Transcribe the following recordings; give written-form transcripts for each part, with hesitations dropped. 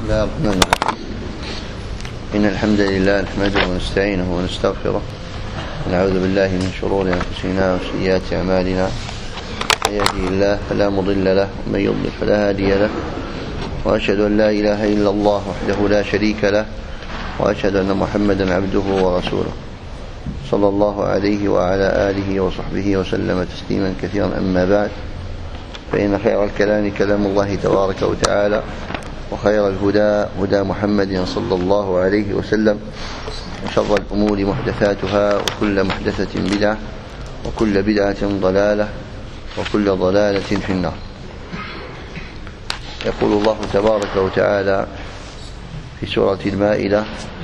الله الرحمن الرحيم. إن الحمد لله نحمده ونستعينه ونستغفره ونعوذ بالله من شرور أنفسنا وسيئات أعمالنا. من يهده الله فلا مضل له ومن يضلل فلا هادي له، وأشهد أن لا إله إلا الله وحده لا شريك له، وأشهد أن محمدا عبده ورسوله صلى الله عليه وعلى آله وصحبه وسلم تسليما كثيرا. أما بعد، فإن خير الكلام كلام الله تبارك وتعالى، وخير الهدى هدى محمد صلى الله عليه وسلم، وشر الأمور محدثاتها، وكل محدثة بدعة، وكل بدعة ضلالة، وكل ضلالة في النار. يقول الله تبارك وتعالى في سورة المائدة: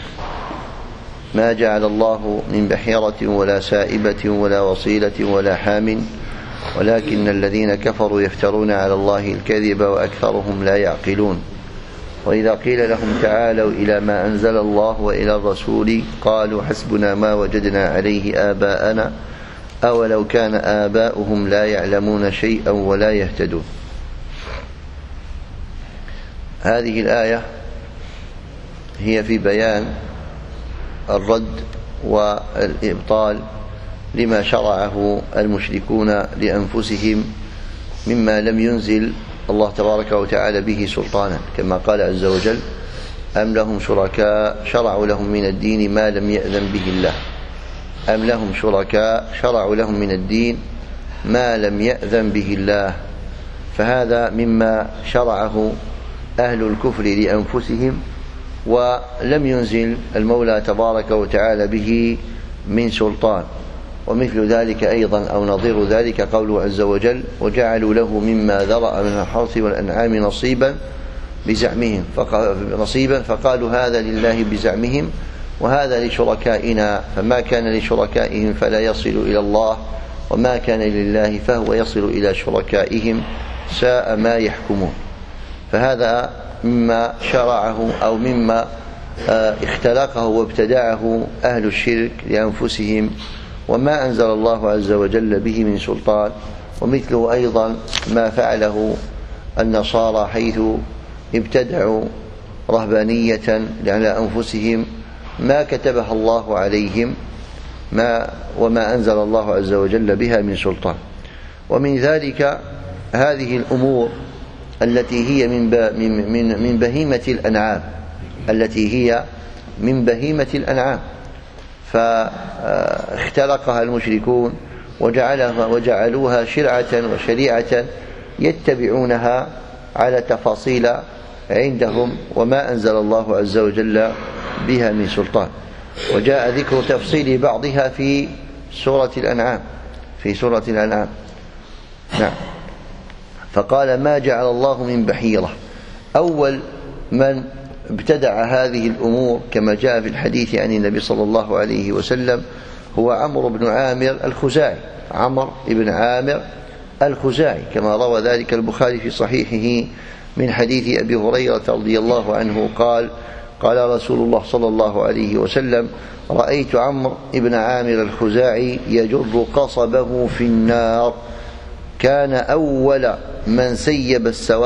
ما جعل الله من بحيرة ولا سائبة ولا وصيلة ولا حام، ولكن الذين كفروا يفترون على الله الكذب وأكثرهم لا يعقلون. وإذا قيل لهم تعالوا إلى ما أنزل الله وإلى الرسول قالوا حسبنا ما وجدنا عليه آباءنا أولو كان آباؤهم لا يعلمون شيئا ولا يهتدون. هذه الآية هي في بيان الرد والإبطال لما شرعه المشركون لأنفسهم مما لم ينزل الله تبارك وتعالى به سلطانا، كما قال عز وجل: أم لهم شركاء شرعوا لهم من الدين ما لم يأذن به الله. أم لهم شركاء شرعوا لهم من الدين ما لم يأذن به الله. فهذا مما شرعه أهل الكفر لأنفسهم، ولم ينزل المولى تبارك وتعالى به من سلطان. ومثل ذلك أيضا أو نظير ذلك قوله عز وجل: وجعلوا له مما ذرأ من الحرث والأنعام نصيبا بزعمهم، فقالوا هذا لله بزعمهم وهذا لشركائنا، فما كان لشركائهم فلا يصل إلى الله، وما كان لله فهو يصل إلى شركائهم، ساء ما يحكمون. فهذا مما شرعه أو مما اختلقه وابتدعه أهل الشرك لأنفسهم، وما أنزل الله عز وجل به من سلطان. ومثله أيضا ما فعله النصارى، حيث ابتدعوا رهبانية على أنفسهم ما كتبها الله عليهم وما أنزل الله عز وجل بها من سلطان. ومن ذلك هذه الأمور التي هي من بهيمة الأنعام، فاختلقها المشركون وجعلوها شرعة وشريعة يتبعونها على تفاصيل عندهم، وما أنزل الله عز وجل بها من سلطان. وجاء ذكر تفصيل بعضها في سورة الأنعام. نعم. فقال: ما جعل الله من بحيرة. أول من ابتدع هذه الأمور كما جاء في الحديث عن النبي صلى الله عليه وسلم هو عمرو بن عامر الخزاعي، كما روى ذلك البخاري في صحيحه من حديث أبي هريرة رضي الله عنه قال: قال رسول الله صلى الله عليه وسلم: رأيت عمرو بن عامر الخزاعي يجر قصبه في النار، كان أول من سيب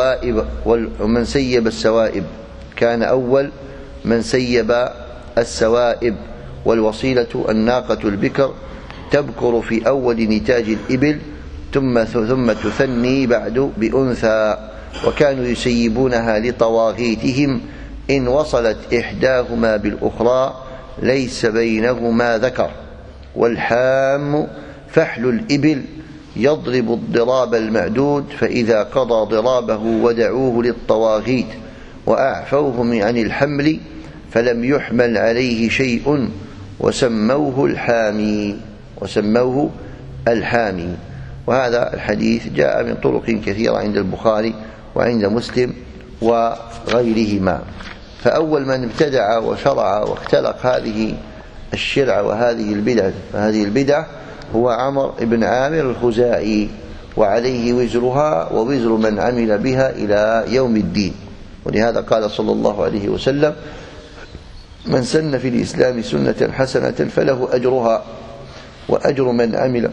السوائب والوصيلة الناقة البكر تبكر في أول نتاج الإبل، ثم تثني بعد بأنثى، وكانوا يسيبونها لطواغيتهم، إن وصلت إحداهما بالأخرى ليس بينهما ذكر. والحام فحل الإبل يضرب الضراب المعدود، فإذا قضى ضرابه ودعوه للطواغيت وأعفوه عن الحمل فلم يحمل عليه شيء وسموه الحامي. وهذا الحديث جاء من طرق كثيرة عند البخاري وعند مسلم وغيرهما. فأول من ابتدع وشرع واختلق هذه الشرع وهذه البدعة هو عمرو بن عامر الخزاعي، وعليه وزرها ووزر من عمل بها إلى يوم الدين. ولهذا قال صلى الله عليه وسلم: من سن في الإسلام سنة حسنة فله أجرها وأجر من عمل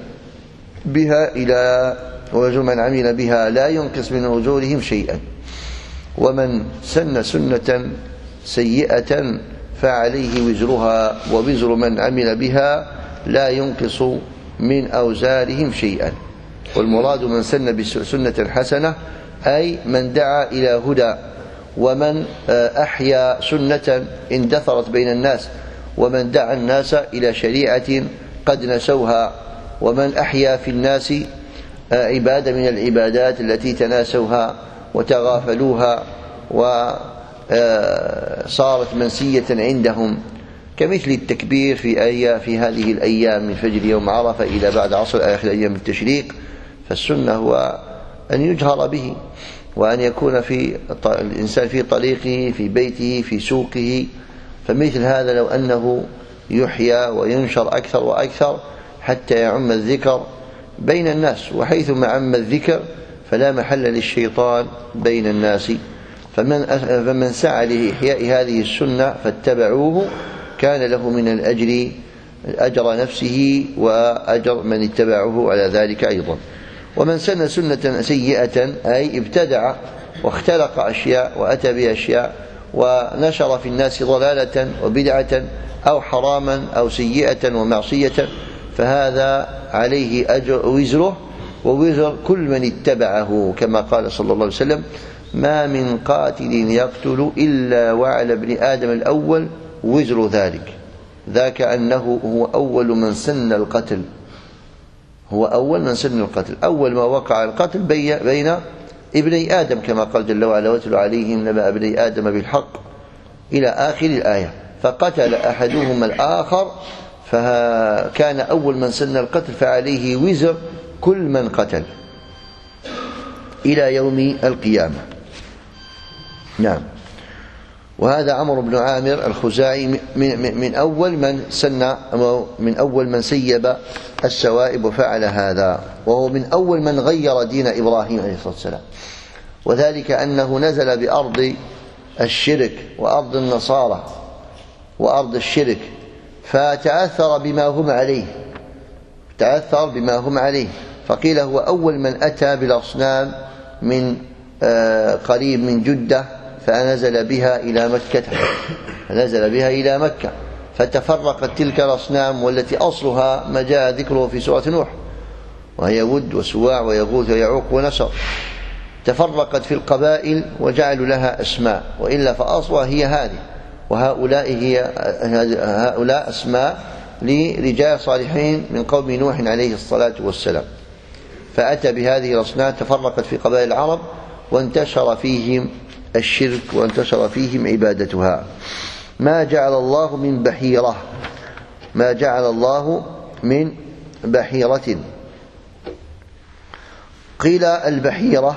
بها لا ينقص من أجورهم شيئا. ومن سن سنة سيئة فعليه وزرها ووزر من عمل بها لا ينقص من أوزارهم شيئا. والمراد من سن بسنة حسنة أي من دعا إلى هدى، ومن أحيا سنة اندثرت بين الناس، ومن دعا الناس إلى شريعة قد نسوها، ومن أحيا في الناس عبادة من العبادات التي تناسوها وتغافلوها وصارت منسية عندهم، كمثل التكبير في هذه الأيام من فجر يوم عرفة إلى بعد عصر آخر أيام التشريق. فالسنة هو أن يجهر به، وأن يكون الإنسان في طريقه، في بيته، في سوقه. فمثل هذا لو أنه يحيى وينشر أكثر وأكثر حتى يعم الذكر بين الناس، وحيثما عم الذكر فلا محل للشيطان بين الناس. فمن سعى لإحياء هذه السنة فاتبعوه كان له من الأجر أجر نفسه وأجر من اتبعه على ذلك أيضا. ومن سن سنة سيئة أي ابتدع واختلق أشياء وأتى بأشياء ونشر في الناس ضلالة وبدعة أو حراما أو سيئة ومعصية، فهذا عليه أجر وزره ووزر كل من اتبعه، كما قال صلى الله عليه وسلم: ما من قاتل يقتل إلا وعلى ابن آدم الأول وزر ذلك. ذاك أنه هو أول من سن القتل، هو أول من سن القتل، أول ما وقع القتل بين ابني آدم، كما قال جل وعلا: واتل عليهم نبأ ابني آدم بالحق إلى آخر الآية. فقتل أحدهما الآخر، فكان أول من سن القتل، فعليه وزر كل من قتل إلى يوم القيامة. نعم. وهذا عمرو بن عامر الخزاعي من أول من سن، من أول من سيب السوائب وفعل هذا، وهو من أول من غير دين إبراهيم عليه الصلاة والسلام، وذلك أنه نزل بأرض الشرك وأرض النصارى وأرض الشرك، فتأثر بما هم عليه، فقيل هو أول من أتى بالأصنام من قريب من جدة، فنزل بها إلى مكة، فتفرقت تلك الأصنام، والتي أصلها ما جاء ذكره في سورة نوح، وهي ود وسواع ويغوث ويعوق ونسر. تفرقت في القبائل وجعلوا لها أسماء، وإلا فأصلها هي هذه، هؤلاء أسماء لرجال صالحين من قوم نوح عليه الصلاة والسلام. فأتى بهذه الأصنام، تفرقت في قبائل العرب وانتشر فيهم الشرك وانتشر فيهم عبادتها. ما جعل الله من بحيرة. قيل البحيرة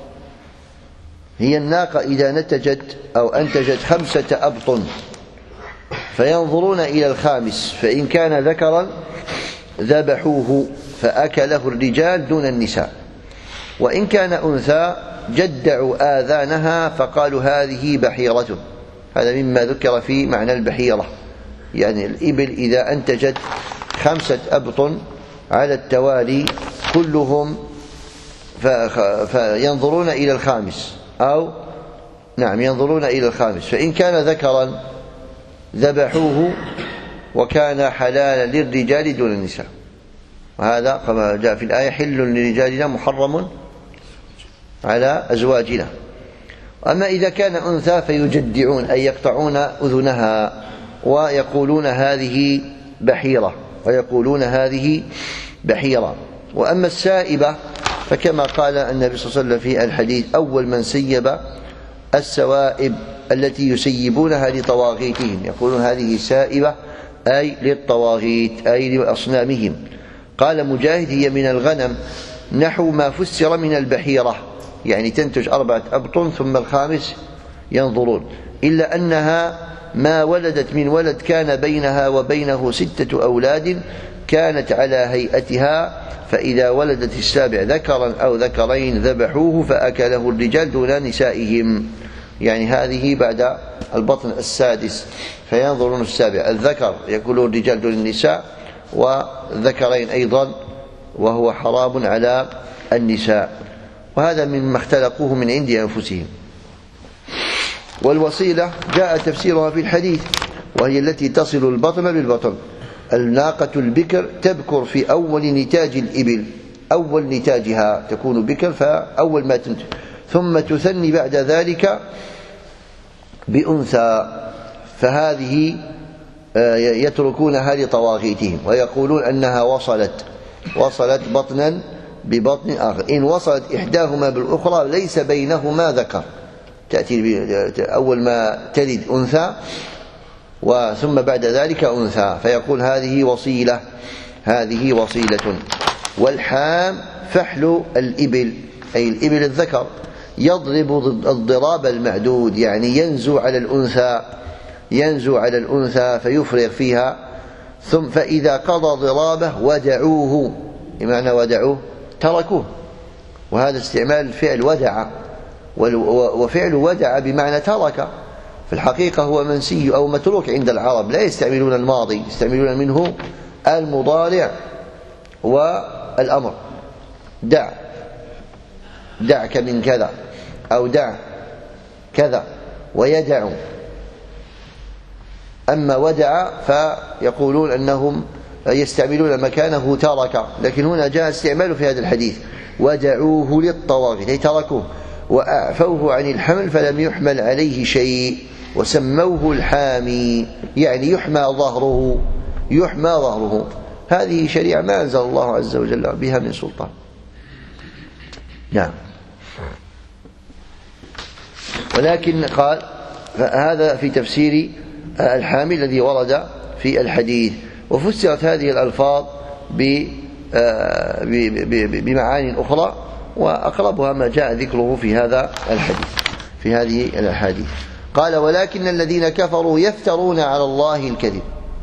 هي الناقة إذا نتجت أو أنتجت 5 أبط، فينظرون إلى الخامس، فإن كان ذكرا ذبحوه فأكله الرجال دون النساء، وإن كان أنثى جدعوا آذانها فقالوا هذه بحيرة. هذا مما ذكر في معنى البحيرة، يعني الإبل إذا أنتجت 5 أبط على التوالي كلهم فينظرون إلى الخامس، ينظرون إلى الخامس، فإن كان ذكرا ذبحوه وكان حلالا للرجال دون النساء. وهذا كما جاء في الآية: حل لرجالنا محرم على أزواجنا. أما إذا كان أنثى فيجدعون، أي يقطعون أذنها ويقولون هذه بحيرة. وأما السائبة فكما قال النبي صلى الله عليه وسلم في الحديث: أول من سيب السوائب التي يسيبونها لطواغيتهم، يقولون هذه سائبة أي للطواغيت أي لأصنامهم. قال مجاهد: هي من الغنم نحو ما فسر من البحيرة، يعني تنتج 4 أبط ثم الخامس ينظرون، إلا أنها ما ولدت من ولد كان بينها وبينه 6 أولاد كانت على هيئتها، فإذا ولدت السابع ذكرا أو ذكرين ذبحوه فأكله الرجال دون نسائهم. يعني هذه بعد البطن السادس، فينظرون السابع الذكر يأكله الرجال دون النساء، وذكرين أيضا، وهو حرام على النساء. وهذا مما اختلقوه من عند أنفسهم. والوصيلة جاء تفسيرها في الحديث، وهي التي تصل البطن بالبطن. الناقة البكر تبكر في أول نتاج الإبل، أول نتاجها تكون بكر فأول ما تنتج، ثم تثني بعد ذلك بأنثى، فهذه يتركونها لطواغيتهم ويقولون أنها وصلت بطنا ببطن آخر. إن وصلت إحداهما بالأخرى ليس بينهما ذكر، تأتي أول ما تلد أنثى ثم بعد ذلك أنثى، فيقول هذه وصيلة. والحام فحل الإبل، أي الإبل الذكر، يضرب الضراب المعدود، يعني ينزو على الأنثى فيفرغ فيها، ثم فإذا قضى ضرابه ودعوه. بمعنى ودعوه تركوه، وهذا استعمال فعل ودع، وفعل ودع بمعنى ترك، في الحقيقة هو منسي أو متروك عند العرب، لا يستعملون الماضي، يستعملون منه المضارع والأمر. دعك من كذا، أو دع كذا، ويدع. أما ودع فيقولون أنهم يستعملون مكانه ترك، لكن هنا جاء استعماله في هذا الحديث، ودعوه للطواغيت، أي تركوه، وأعفوه عن الحمل فلم يحمل عليه شيء، وسموه الحامي، يعني يحمى ظهره. هذه شريعة ما أنزل الله عز وجل بها من سلطان. نعم. ولكن قال هذا في تفسير الحامي الذي ورد في الحديث، وفسرت هذه الألفاظ بمعاني أخرى، وأقربها ما جاء ذكره في هذا الحديث، في هذه الأحاديث. قال ولكن الذين كفروا يفترون على الله الكذب.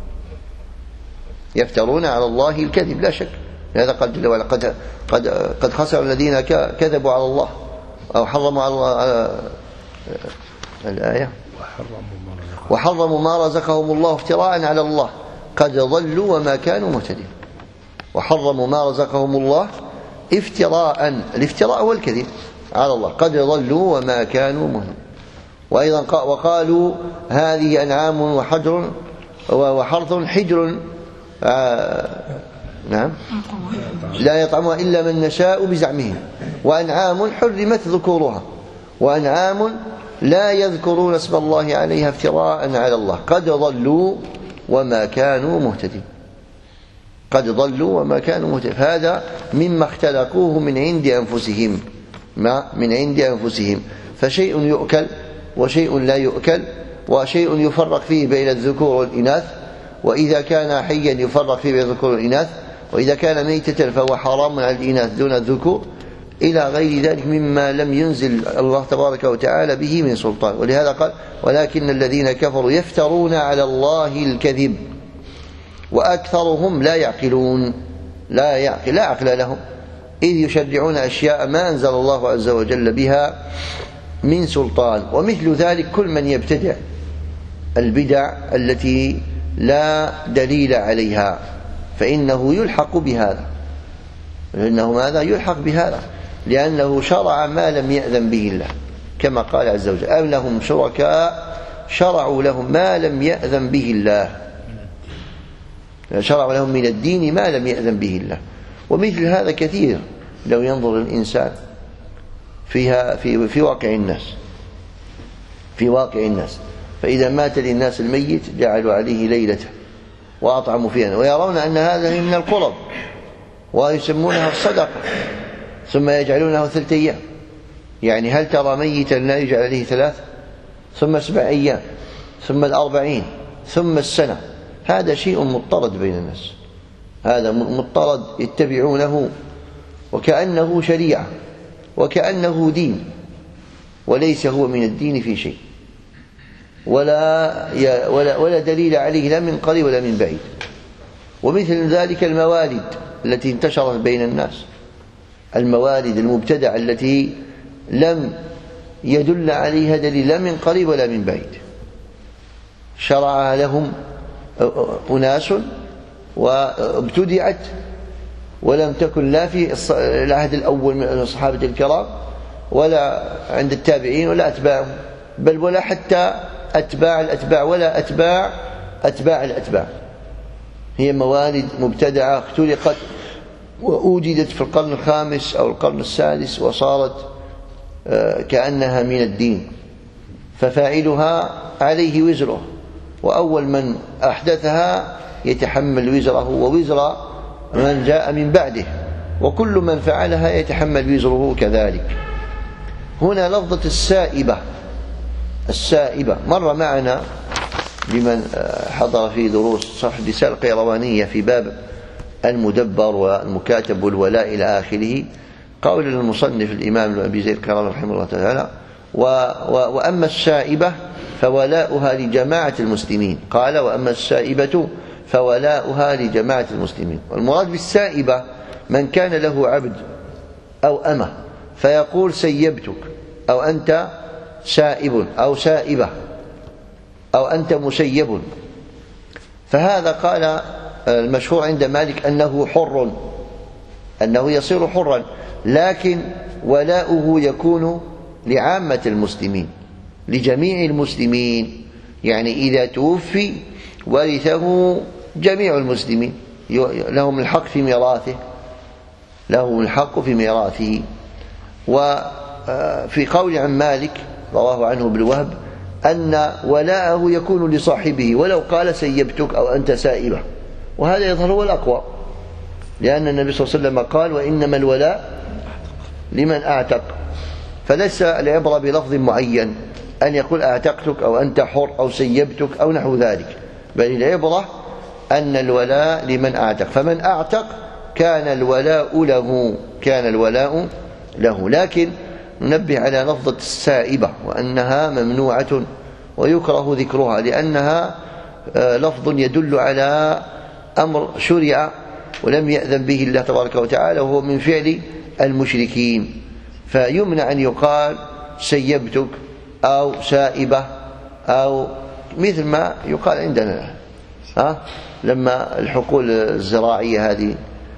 يفترون على الله الكذب لا شك، لهذا قال جل وعلا قد خسر الذين كذبوا على الله، أو حرموا على الله الآية، وحرموا ما رزقهم الله افتراء على الله قد ضلوا وما كانوا مهتدين. وحرموا ما رزقهم الله افتراء، الافتراء هو الكذب على الله، قد ضلوا وما كانوا مهتدين. وأيضا وقالوا هذه أنعام وحرث حجر نعم لا يطعمها إلا من نشاء بزعمهم، وأنعام حرمت ذكورها، وأنعام لا يذكرون اسم الله عليها افتراء على الله قد ضلوا وما كانوا مهتدين. قد ضلوا وما كانوا مهتدين، هذا مما اختلقوه من عند أنفسهم، فشيء يؤكل وشيء لا يؤكل، وشيء يفرق فيه بين الذكور والإناث، وإذا كان حيا يفرق فيه بين الذكور والإناث، وإذا كان ميتة فهو حرام على الإناث دون الذكور، إلى غير ذلك مما لم ينزل الله تبارك وتعالى به من سلطان. ولهذا قال ولكن الذين كفروا يفترون على الله الكذب وأكثرهم لا يعقلون، لا عقل لهم، إذ يشرعون أشياء ما أنزل الله عز وجل بها من سلطان. ومثل ذلك كل من يبتدع البدع التي لا دليل عليها فإنه يلحق بهذا، يلحق بهذا لأنه شرع ما لم يأذن به الله، كما قال عز وجل أم لهم شركاء شرعوا لهم ما لم يأذن به الله، شرعوا لهم من الدين ما لم يأذن به الله. ومثل هذا كثير لو ينظر الإنسان فيها في واقع الناس، فإذا مات للناس الميت جعلوا عليه ليلته وأطعموا فيها، ويرون أن هذا من القرب ويسمونها الصدقة، ثم يجعلونه 3 أيام. يعني هل ترى ميتا لا يجعل عليه 3 ثم 7 أيام ثم 40 ثم السنة؟ هذا شيء مضطرد بين الناس، هذا مضطرد يتبعونه وكأنه شريعة وكأنه دين، وليس هو من الدين في شيء، ولا دليل عليه لا من قريب ولا من بعيد. ومثل ذلك الموالد التي انتشرت بين الناس، الموالد المبتدعة التي لم يدل عليها دليل لا من قريب ولا من بعيد، شرع لهم أناس وابتدعت ولم تكن لا في العهد الأول من الصحابة الكرام ولا عند التابعين ولا أتباعهم، بل ولا حتى أتباع الأتباع ولا أتباع الأتباع. هي موالد مبتدعة اختلقت وأوجدت في القرن الخامس أو القرن السادس وصارت كأنها من الدين، ففاعلها عليه وزره، وأول من أحدثها يتحمل وزره ووزر من جاء من بعده، وكل من فعلها يتحمل وزره كذلك. هنا لفظة السائبة مر معنا لمن حضر في دروس صح رسالة القيروانية في باب المدبر والمكاتب والولاء إلى آخره، قول المصنف الإمام أبي زيد القيرواني رحمه الله تعالى: وأما السائبة فولاؤها لجماعة المسلمين. قال: وأما السائبة فولاؤها لجماعة المسلمين. والمراد بالسائبة من كان له عبد أو أمة فيقول سيبتك، أو أنت سائب، أو سائبة، أو أنت مسيب. فهذا قال المشهور عند مالك أنه حر، أنه يصير حرا، لكن ولاؤه يكون لعامة المسلمين، لجميع المسلمين. يعني إذا توفي ورثه جميع المسلمين، لهم الحق في ميراثه، لهم الحق في ميراثه. وفي قول عن مالك رواه عنه بالوهب أن ولاءه يكون لصاحبه ولو قال سيبتك أو أنت سائبة، وهذا يظهر هو الأقوى، لأن النبي صلى الله عليه وسلم قال: وإنما الولاء لمن أعتق. فليس العبرة بلفظ معين أن يقول أعتقتك أو أنت حر أو سيبتك أو نحو ذلك، بل العبرة أن الولاء لمن أعتق، فمن أعتق كان الولاء له. لكن ننبه على لفظة السائبة وأنها ممنوعة ويكره ذكرها، لأنها لفظ يدل على أمر شرع ولم يأذن به الله تبارك وتعالى، وهو من فعل المشركين، فيمنع أن يقال سيبتك أو سائبة، أو مثل ما يقال عندنا لما الحقول الزراعية هذه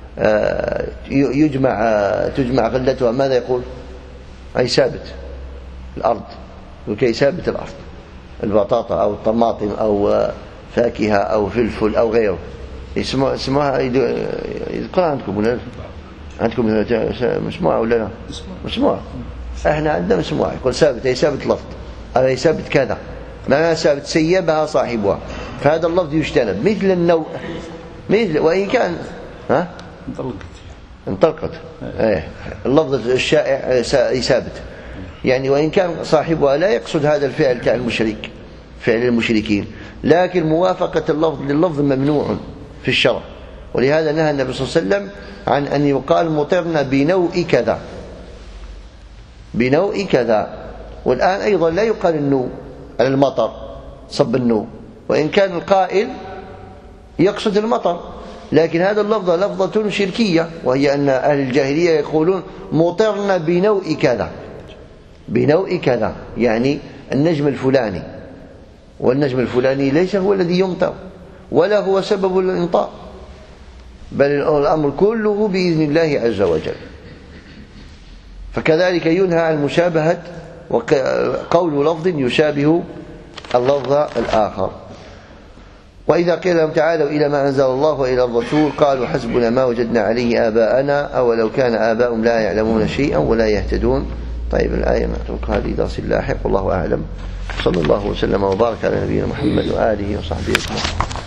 تجمع غلتها، ماذا يقول؟ أي ثابت الأرض، لكي ثابت الأرض، البطاطا أو الطماطم أو فاكهة أو فلفل أو غيره، اسمها يذكر عندكم ولا عندكم مسموعة ولا لا؟ مسموعة. احنا عندنا مسموعة، يقول ثابت، أي ثابت اللفظ، أو أي ثابت كذا، ما ثابت سيبها صاحبها، فهذا اللفظ يجتنب. مثل النوع، مثل وإن كان انطلقت اللفظ الشائع ثابت، يعني وإن كان صاحبها لا يقصد هذا الفعل تاع المشرك، فعل المشركين، لكن موافقة اللفظ لللفظ ممنوع في الشرع. ولهذا نهى النبي صلى الله عليه وسلم عن أن يقال مطرنا بنوء كذا، بنوء كذا. والآن أيضا لا يقال النوء على المطر، صب النوء، وإن كان القائل يقصد المطر، لكن هذا اللفظ لفظة شركية، وهي أن أهل الجاهلية يقولون مطرنا بنوء كذا، بنوء كذا، يعني النجم الفلاني، والنجم الفلاني ليس هو الذي يمطر ولا هو سبب الإمطار، بل الأمر كله بإذن الله عز وجل. فكذلك ينهى عن مشابهة وقول لفظ يشابه اللفظ الآخر. وإذا قيل لهم تعالوا إلى ما أنزل الله وإلى الرسول قالوا حسبنا ما وجدنا عليه آباءنا أولو كان آباؤهم لا يعلمون شيئا ولا يهتدون. طيب الآية نتركها لدرس لاحق، والله أعلم. صلى الله وسلم وبارك على نبينا محمد وآله وصحبه أجمعين.